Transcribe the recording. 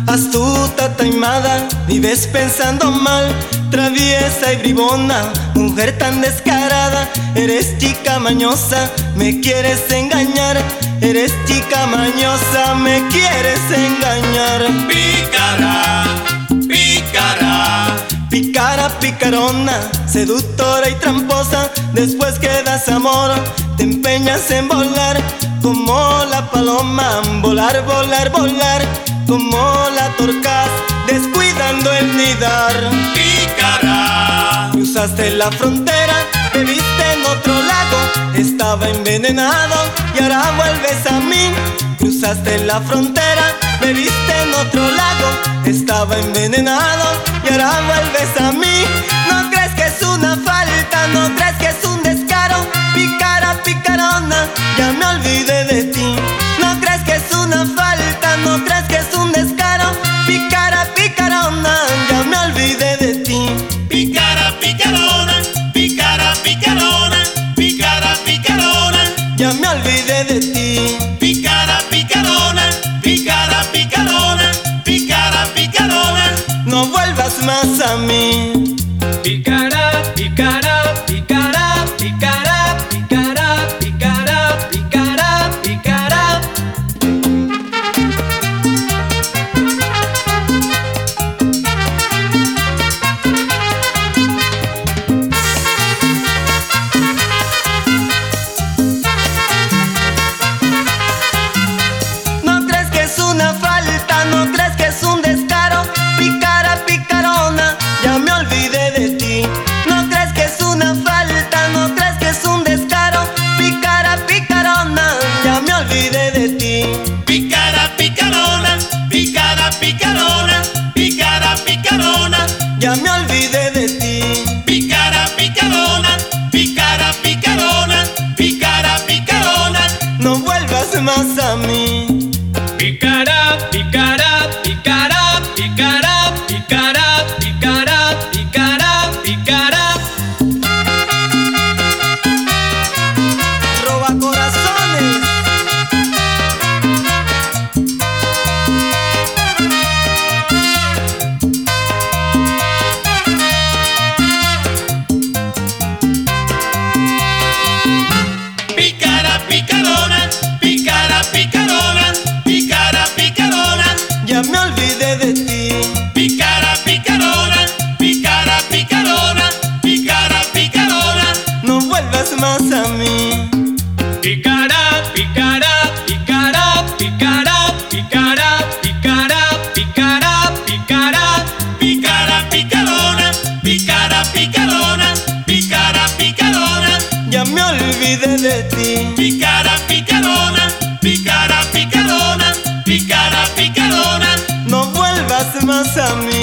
astuta, taimada, vives pensando mal, traviesa y bribona, mujer tan descarada. Eres chica mañosa, me quieres engañar. Eres chica mañosa, me quieres engañar. Pícara, pícara, pícara, picarona, seductora y tramposa. Después que das amor, te empeñas en volar como la paloma, volar, volar, volar como la torcaz, descuidando el nidar. Pícara, cruzaste la frontera, te viste en otro lago, estaba envenenado y ahora vuelves a mí. Cruzaste la frontera, me viste en otro lago, estaba envenenado y ahora vuelves a mí. No crees que es una falta, no crees que es un descaro. Pícara, picarona, ya me olvidé de ti. No crees que es una falta, no crees que es un descaro. Pícara, picarona, ya me olvidé de ti. pícara, picarona, pícara, picarona, pícara, picarona, Ya me olvidé de ti. pícara, picarona, pícara, picarona, pícara, picarona. No vuelvas más a mí. Pícara, pícara, pícara, pícara, pícara, pícara, pícara, pícara. No crees que es una falta, no crees que es un descaro. Pícara, picarona, ya me olvidé de ti. No crees que es una falta, no crees que es un descaro. Pícara, picarona, ya me olvidé de ti. Pícara, picarona, pícara, picarona, pícara, picarona, Ya me olvidé de ti. pícara, picarona, pícara, picarona, pícara, picarona. No vuelvas más a mí. Pícara, pícara, pícara, pícara, pícara, pícara, pícara, pícara. Roba corazones. Pícara, picarona, pícara, picarona, pícara, picarona, Ya me olvidé de ti. pícara, picarona, pícara, picarona, pícara, picarona. No vuelvas más a mí. Pícara, pícara, pícara, pícara, pícara, pícara, pícara, pícara. Pícara, picarona, pícara, picarona, pícara, picarona, Ya me olvidé de ti. pícara, picarona, pícara, picarona, pícara, picarona. No vuelvas más a mí.